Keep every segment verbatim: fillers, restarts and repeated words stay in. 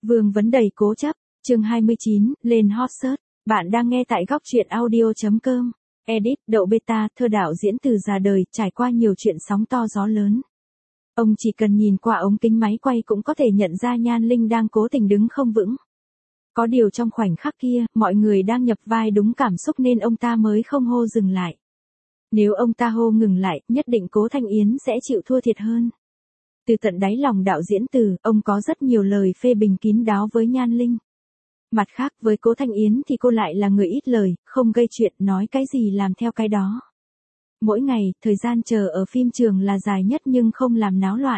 Vương vấn đầy cố chấp, chương hai mươi chín, lên hot search. Bạn đang nghe tại góc truyện audio chấm com. Edit, Đậu Beta, thơ đạo diễn từ già đời, trải qua nhiều chuyện sóng to gió lớn. Ông chỉ cần nhìn qua ống kính máy quay cũng có thể nhận ra Nhan Linh đang cố tình đứng không vững. Có điều trong khoảnh khắc kia, mọi người đang nhập vai đúng cảm xúc nên ông ta mới không hô dừng lại. Nếu ông ta hô ngừng lại, nhất định Cố Thanh Yến sẽ chịu thua thiệt hơn. Từ tận đáy lòng đạo diễn Từ, ông có rất nhiều lời phê bình kín đáo với Nhan Linh. Mặt khác với Cố Thanh Yến thì cô lại là người ít lời, không gây chuyện, nói cái gì làm theo cái đó. Mỗi ngày, thời gian chờ ở phim trường là dài nhất nhưng không làm náo loạn.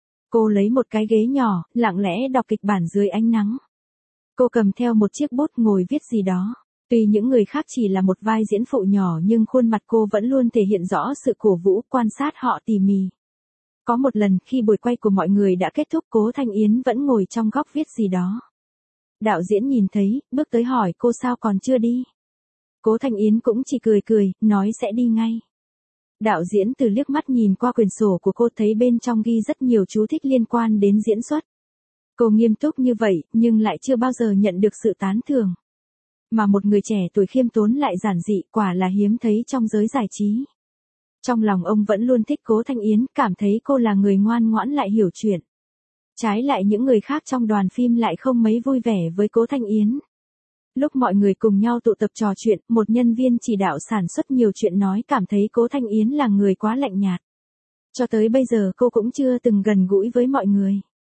Cô lấy một cái ghế nhỏ, lặng lẽ đọc kịch bản dưới ánh nắng. Cô cầm theo một chiếc bút ngồi viết gì đó. Tuy những người khác chỉ là một vai diễn phụ nhỏ nhưng khuôn mặt cô vẫn luôn thể hiện rõ sự cổ vũ, quan sát họ tỉ mỉ. Có một lần khi buổi quay của mọi người đã kết thúc, Cố Thanh Yến vẫn ngồi trong góc viết gì đó. Đạo diễn nhìn thấy, bước tới hỏi cô sao còn chưa đi. Cố Thanh Yến cũng chỉ cười cười, nói sẽ đi ngay. Đạo diễn Từ liếc mắt nhìn qua quyển sổ của cô, thấy bên trong ghi rất nhiều chú thích liên quan đến diễn xuất. Cô nghiêm túc như vậy, nhưng lại chưa bao giờ nhận được sự tán thưởng. Mà một người trẻ tuổi khiêm tốn lại giản dị, quả là hiếm thấy trong giới giải trí. Trong lòng ông vẫn luôn thích Cố Thanh Yến, cảm thấy cô là người ngoan ngoãn lại hiểu chuyện. Trái lại những người khác trong đoàn phim lại không mấy vui vẻ với Cố Thanh Yến. Lúc mọi người cùng nhau tụ tập trò chuyện, một nhân viên chỉ đạo sản xuất nhiều chuyện nói cảm thấy Cố Thanh Yến là người quá lạnh nhạt. Cho tới bây giờ cô cũng chưa từng gần gũi với mọi người.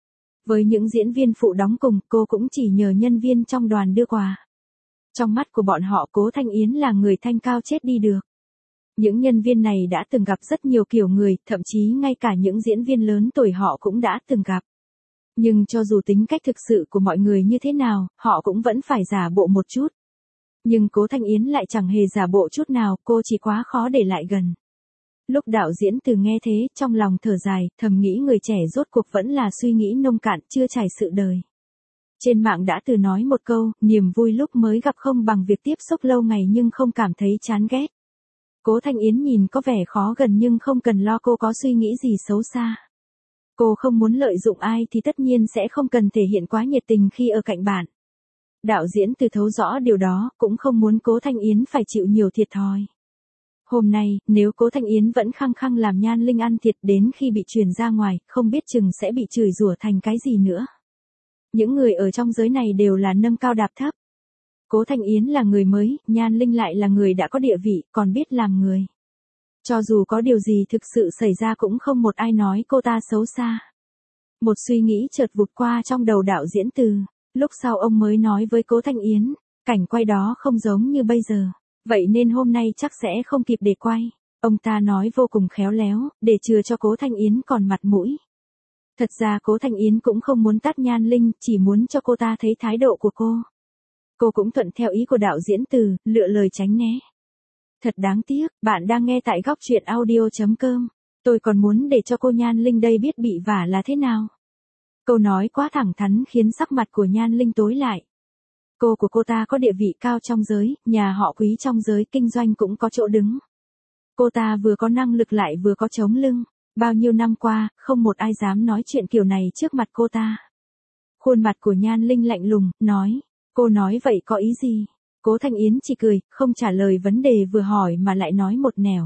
Với những diễn viên phụ đóng cùng, cô cũng chỉ nhờ nhân viên trong đoàn đưa quà. Trong mắt của bọn họ, Cố Thanh Yến là người thanh cao chết đi được. Những nhân viên này đã từng gặp rất nhiều kiểu người, thậm chí ngay cả những diễn viên lớn tuổi họ cũng đã từng gặp. Nhưng cho dù tính cách thực sự của mọi người như thế nào, họ cũng vẫn phải giả bộ một chút. Nhưng Cố Thanh Yến lại chẳng hề giả bộ chút nào, cô chỉ quá khó để lại gần. Lúc đạo diễn Từ nghe thế, trong lòng thở dài, thầm nghĩ người trẻ rốt cuộc vẫn là suy nghĩ nông cạn, chưa trải sự đời. Trên mạng đã từ nói một câu, niềm vui lúc mới gặp không bằng việc tiếp xúc lâu ngày nhưng không cảm thấy chán ghét. Cố Thanh Yến nhìn có vẻ khó gần nhưng không cần lo cô có suy nghĩ gì xấu xa. Cô không muốn lợi dụng ai thì tất nhiên sẽ không cần thể hiện quá nhiệt tình khi ở cạnh bạn. Đạo diễn Từ thấu rõ điều đó, cũng không muốn Cố Thanh Yến phải chịu nhiều thiệt thòi. Hôm nay, nếu Cố Thanh Yến vẫn khăng khăng làm Nhan Linh ăn thiệt, đến khi bị truyền ra ngoài, không biết chừng sẽ bị chửi rủa thành cái gì nữa. Những người ở trong giới này đều là nâng cao đạp thấp. Cố Thanh Yến là người mới, Nhan Linh lại là người đã có địa vị, còn biết làm người. Cho dù có điều gì thực sự xảy ra cũng không một ai nói cô ta xấu xa. Một suy nghĩ chợt vụt qua trong đầu đạo diễn Từ. Lúc sau ông mới nói với Cố Thanh Yến, cảnh quay đó không giống như bây giờ. Vậy nên hôm nay chắc sẽ không kịp để quay. Ông ta nói vô cùng khéo léo, để chừa cho Cố Thanh Yến còn mặt mũi. Thật ra Cố Thanh Yến cũng không muốn tát Nhan Linh, chỉ muốn cho cô ta thấy thái độ của cô. Cô cũng thuận theo ý của đạo diễn Từ, lựa lời tránh né. Thật đáng tiếc, bạn đang nghe tại góc truyện audio chấm com. Tôi còn muốn để cho cô Nhan Linh đây biết bị vả là thế nào. Câu nói quá thẳng thắn khiến sắc mặt của Nhan Linh tối lại. Cô của cô ta có địa vị cao trong giới, nhà họ Quý trong giới kinh doanh cũng có chỗ đứng. Cô ta vừa có năng lực lại vừa có chống lưng. Bao nhiêu năm qua, không một ai dám nói chuyện kiểu này trước mặt cô ta. Khuôn mặt của Nhan Linh lạnh lùng, nói, cô nói vậy có ý gì? Cố Thanh Yến chỉ cười, không trả lời vấn đề vừa hỏi mà lại nói một nẻo.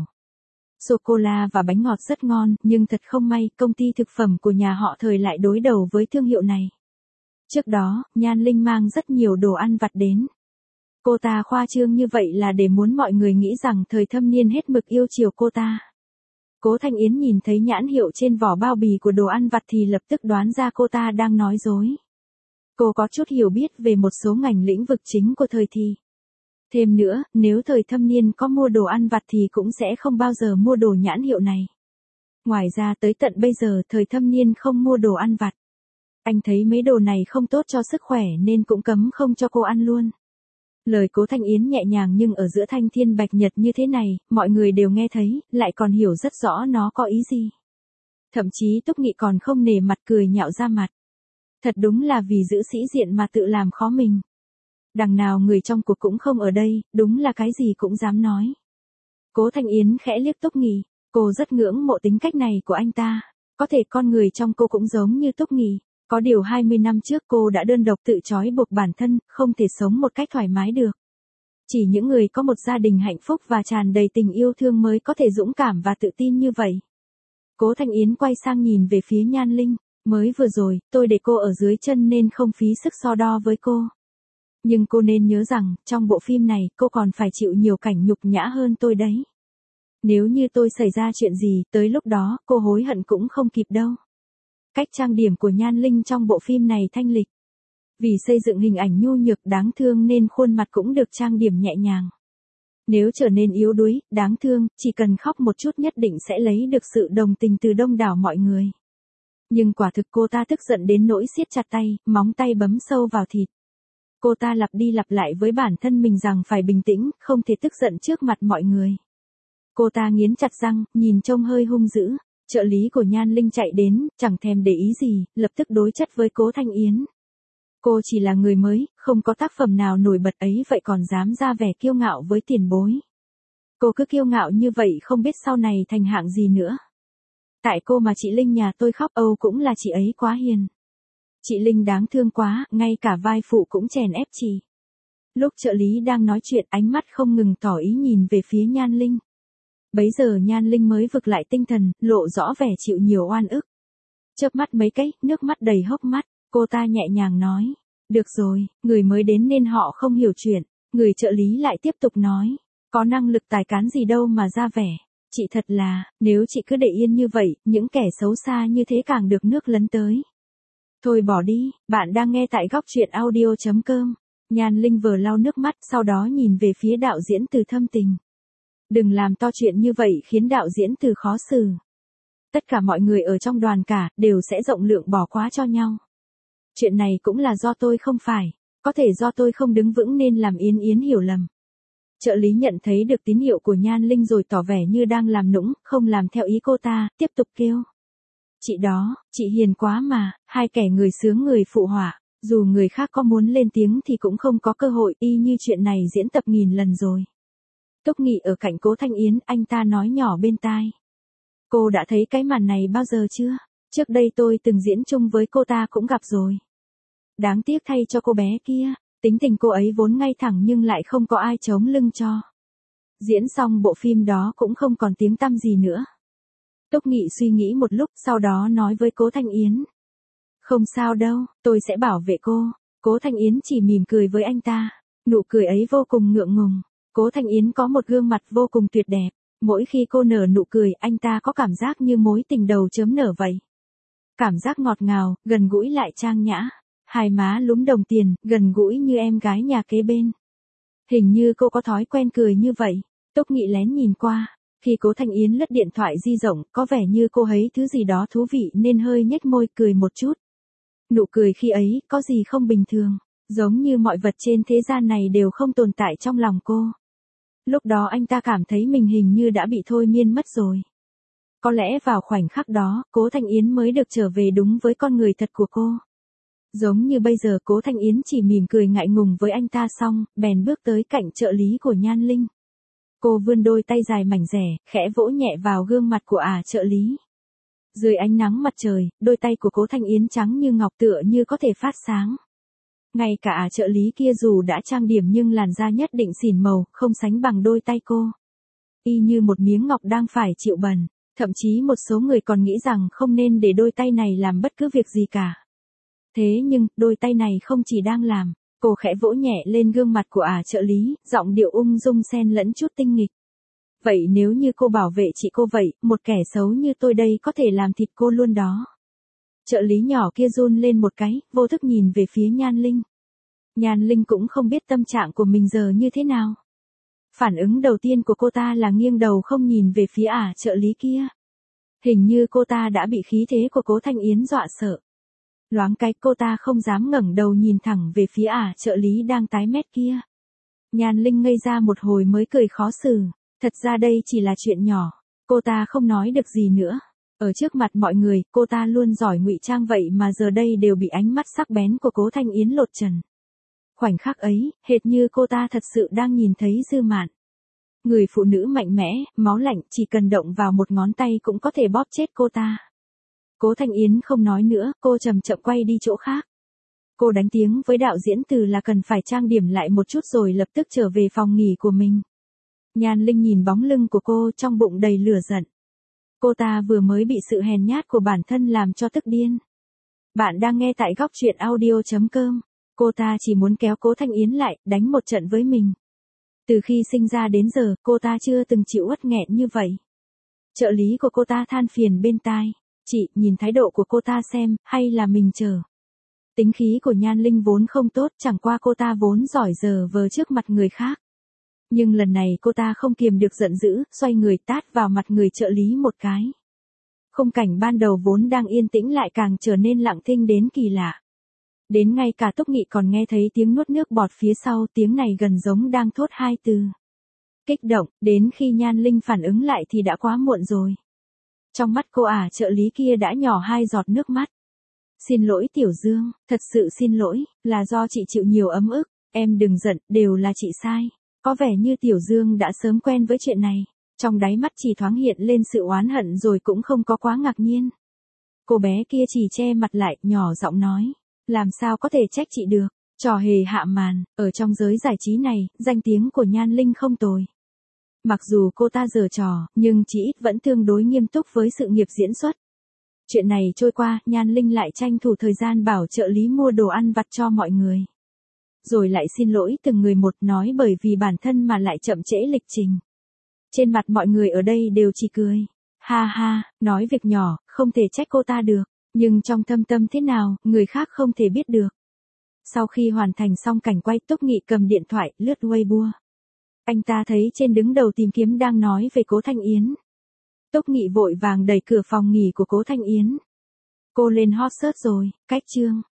Sô-cô-la và bánh ngọt rất ngon, nhưng thật không may, công ty thực phẩm của nhà họ Thời lại đối đầu với thương hiệu này. Trước đó, Nhan Linh mang rất nhiều đồ ăn vặt đến. Cô ta khoa trương như vậy là để muốn mọi người nghĩ rằng Thời Thâm Niên hết mực yêu chiều cô ta. Cố Thanh Yến nhìn thấy nhãn hiệu trên vỏ bao bì của đồ ăn vặt thì lập tức đoán ra cô ta đang nói dối. Cô có chút hiểu biết về một số ngành lĩnh vực chính của Thời thì. Thêm nữa, nếu Thời Thâm Niên có mua đồ ăn vặt thì cũng sẽ không bao giờ mua đồ nhãn hiệu này. Ngoài ra tới tận bây giờ Thời Thâm Niên không mua đồ ăn vặt. Anh thấy mấy đồ này không tốt cho sức khỏe nên cũng cấm không cho cô ăn luôn. Lời Cố Thanh Yến nhẹ nhàng nhưng ở giữa thanh thiên bạch nhật như thế này, mọi người đều nghe thấy, lại còn hiểu rất rõ nó có ý gì. Thậm chí Túc Nghị còn không nể mặt cười nhạo ra mặt. Thật đúng là vì giữ sĩ diện mà tự làm khó mình. Đằng nào người trong cuộc cũng không ở đây, đúng là cái gì cũng dám nói. Cố Thanh Yến khẽ liếc Túc Nghị, cô rất ngưỡng mộ tính cách này của anh ta. Có thể con người trong cô cũng giống như Túc Nghị. Có điều hai mươi năm trước cô đã đơn độc tự trói buộc bản thân, không thể sống một cách thoải mái được. Chỉ những người có một gia đình hạnh phúc và tràn đầy tình yêu thương mới có thể dũng cảm và tự tin như vậy. Cố Thanh Yến quay sang nhìn về phía Nhan Linh. Mới vừa rồi, tôi để cô ở dưới chân nên không phí sức so đo với cô. Nhưng cô nên nhớ rằng, trong bộ phim này, cô còn phải chịu nhiều cảnh nhục nhã hơn tôi đấy. Nếu như tôi xảy ra chuyện gì, tới lúc đó, cô hối hận cũng không kịp đâu. Cách trang điểm của Nhan Linh trong bộ phim này thanh lịch. Vì xây dựng hình ảnh nhu nhược đáng thương nên khuôn mặt cũng được trang điểm nhẹ nhàng. Nếu trở nên yếu đuối, đáng thương, chỉ cần khóc một chút nhất định sẽ lấy được sự đồng tình từ đông đảo mọi người. Nhưng quả thực cô ta tức giận đến nỗi siết chặt tay, móng tay bấm sâu vào thịt. Cô ta lặp đi lặp lại với bản thân mình rằng phải bình tĩnh, không thể tức giận trước mặt mọi người. Cô ta nghiến chặt răng, nhìn trông hơi hung dữ. Trợ lý của Nhan Linh chạy đến, chẳng thèm để ý gì, lập tức đối chất với Cố Thanh Yến. Cô chỉ là người mới, không có tác phẩm nào nổi bật ấy vậy còn dám ra vẻ kiêu ngạo với tiền bối. Cô cứ kiêu ngạo như vậy không biết sau này thành hạng gì nữa. Tại cô mà chị Linh nhà tôi khóc âu cũng là chị ấy quá hiền. Chị Linh đáng thương quá, ngay cả vai phụ cũng chèn ép chị. Lúc trợ lý đang nói chuyện ánh mắt không ngừng tỏ ý nhìn về phía Nhan Linh. Bấy giờ Nhan Linh mới vực lại tinh thần, lộ rõ vẻ chịu nhiều oan ức. Chớp mắt mấy cái, nước mắt đầy hốc mắt, cô ta nhẹ nhàng nói. Được rồi, người mới đến nên họ không hiểu chuyện. Người trợ lý lại tiếp tục nói. Có năng lực tài cán gì đâu mà ra vẻ. Chị thật là, nếu chị cứ để yên như vậy, những kẻ xấu xa như thế càng được nước lấn tới. Thôi bỏ đi, bạn đang nghe tại góc truyện audio chấm com. Nhan Linh vừa lau nước mắt, sau đó nhìn về phía đạo diễn Từ thâm tình. Đừng làm to chuyện như vậy khiến đạo diễn Từ khó xử. Tất cả mọi người ở trong đoàn cả, đều sẽ rộng lượng bỏ qua cho nhau. Chuyện này cũng là do tôi không phải, có thể do tôi không đứng vững nên làm Yến Yến hiểu lầm. Trợ lý nhận thấy được tín hiệu của Nhan Linh rồi tỏ vẻ như đang làm nũng, không làm theo ý cô ta, tiếp tục kêu. Chị đó, chị hiền quá mà, hai kẻ người sướng người phụ họa, dù người khác có muốn lên tiếng thì cũng không có cơ hội, y như chuyện này diễn tập nghìn lần rồi. Túc Nghị ở cạnh Cố Thanh Yến, anh ta nói nhỏ bên tai. Cô đã thấy cái màn này bao giờ chưa? Trước đây tôi từng diễn chung với cô ta cũng gặp rồi. Đáng tiếc thay cho cô bé kia, tính tình cô ấy vốn ngay thẳng nhưng lại không có ai chống lưng cho. Diễn xong bộ phim đó cũng không còn tiếng tăm gì nữa. Túc Nghị suy nghĩ một lúc, sau đó nói với Cố Thanh Yến. Không sao đâu, tôi sẽ bảo vệ cô. Cố Thanh Yến chỉ mỉm cười với anh ta. Nụ cười ấy vô cùng ngượng ngùng. Cố Thanh Yến có một gương mặt vô cùng tuyệt đẹp. Mỗi khi cô nở nụ cười, anh ta có cảm giác như mối tình đầu chớm nở vậy. Cảm giác ngọt ngào, gần gũi lại trang nhã. Hai má lúm đồng tiền, gần gũi như em gái nhà kế bên. Hình như cô có thói quen cười như vậy. Túc Nghị lén nhìn qua. Khi Cố Thanh Yến lướt điện thoại di động, có vẻ như cô thấy thứ gì đó thú vị nên hơi nhếch môi cười một chút. Nụ cười khi ấy, có gì không bình thường. Giống như mọi vật trên thế gian này đều không tồn tại trong lòng cô. Lúc đó anh ta cảm thấy mình hình như đã bị thôi miên mất rồi. Có lẽ vào khoảnh khắc đó, Cố Thanh Yến mới được trở về đúng với con người thật của cô. Giống như bây giờ Cố Thanh Yến chỉ mỉm cười ngại ngùng với anh ta xong, bèn bước tới cạnh trợ lý của Nhan Linh. Cô vươn đôi tay dài mảnh rẻ, khẽ vỗ nhẹ vào gương mặt của ả trợ lý. Dưới ánh nắng mặt trời, đôi tay của Cố Thanh Yến trắng như ngọc tựa như có thể phát sáng. Ngay cả ả trợ lý kia dù đã trang điểm nhưng làn da nhất định xỉn màu, không sánh bằng đôi tay cô. Y như một miếng ngọc đang phải chịu bẩn. Thậm chí một số người còn nghĩ rằng không nên để đôi tay này làm bất cứ việc gì cả. Thế nhưng, đôi tay này không chỉ đang làm. Cô khẽ vỗ nhẹ lên gương mặt của ả trợ lý, giọng điệu ung dung xen lẫn chút tinh nghịch. Vậy nếu như cô bảo vệ chị cô vậy, một kẻ xấu như tôi đây có thể làm thịt cô luôn đó. Trợ lý nhỏ kia run lên một cái, vô thức nhìn về phía Nhan Linh. Nhan Linh cũng không biết tâm trạng của mình giờ như thế nào. Phản ứng đầu tiên của cô ta là nghiêng đầu không nhìn về phía ả trợ lý kia. Hình như cô ta đã bị khí thế của Cố Thanh Yến dọa sợ. Loáng cái cô ta không dám ngẩng đầu nhìn thẳng về phía ả trợ lý đang tái mét kia. Nhan Linh ngây ra một hồi mới cười khó xử. Thật ra đây chỉ là chuyện nhỏ. Cô ta không nói được gì nữa. Ở trước mặt mọi người, cô ta luôn giỏi ngụy trang vậy mà giờ đây đều bị ánh mắt sắc bén của Cố Thanh Yến lột trần. Khoảnh khắc ấy, hệt như cô ta thật sự đang nhìn thấy Dư Mạn. Người phụ nữ mạnh mẽ, máu lạnh, chỉ cần động vào một ngón tay cũng có thể bóp chết cô ta. Cố Thanh Yến không nói nữa, cô chậm chậm quay đi chỗ khác. Cô đánh tiếng với đạo diễn Từ là cần phải trang điểm lại một chút rồi lập tức trở về phòng nghỉ của mình. Nhan Linh nhìn bóng lưng của cô trong bụng đầy lửa giận. Cô ta vừa mới bị sự hèn nhát của bản thân làm cho tức điên. Bạn đang nghe tại góc truyện audio chấm com. Cô ta chỉ muốn kéo Cố Thanh Yến lại, đánh một trận với mình. Từ khi sinh ra đến giờ, cô ta chưa từng chịu uất nghẹn như vậy. Trợ lý của cô ta than phiền bên tai. Chị, nhìn thái độ của cô ta xem, hay là mình chờ. Tính khí của Nhan Linh vốn không tốt, chẳng qua cô ta vốn giỏi giờ vờ trước mặt người khác. Nhưng lần này cô ta không kiềm được giận dữ, xoay người tát vào mặt người trợ lý một cái. Khung cảnh ban đầu vốn đang yên tĩnh lại càng trở nên lặng thinh đến kỳ lạ. Đến ngay cả Túc Nghị còn nghe thấy tiếng nuốt nước bọt phía sau, tiếng này gần giống đang thốt hai từ. Kích động, đến khi Nhan Linh phản ứng lại thì đã quá muộn rồi. Trong mắt cô ả trợ lý kia đã nhỏ hai giọt nước mắt. Xin lỗi Tiểu Dương, thật sự xin lỗi, là do chị chịu nhiều ấm ức, em đừng giận, đều là chị sai. Có vẻ như Tiểu Dương đã sớm quen với chuyện này, trong đáy mắt chỉ thoáng hiện lên sự oán hận rồi cũng không có quá ngạc nhiên. Cô bé kia chỉ che mặt lại, nhỏ giọng nói, làm sao có thể trách chị được, trò hề hạ màn, ở trong giới giải trí này, danh tiếng của Nhan Linh không tồi. Mặc dù cô ta giở trò, nhưng chỉ ít vẫn tương đối nghiêm túc với sự nghiệp diễn xuất. Chuyện này trôi qua, Nhan Linh lại tranh thủ thời gian bảo trợ lý mua đồ ăn vặt cho mọi người. Rồi lại xin lỗi từng người một, nói bởi vì bản thân mà lại chậm trễ lịch trình. Trên mặt mọi người ở đây đều chỉ cười. Ha ha, nói việc nhỏ, không thể trách cô ta được. Nhưng trong thâm tâm thế nào, người khác không thể biết được. Sau khi hoàn thành xong cảnh quay, Túc Nghị cầm điện thoại, lướt Weibo. Anh ta thấy trên đứng đầu tìm kiếm đang nói về Cố Thanh Yến. Túc Nghị vội vàng đẩy cửa phòng nghỉ của Cố Thanh Yến. Cô lên hot search rồi, cách chương.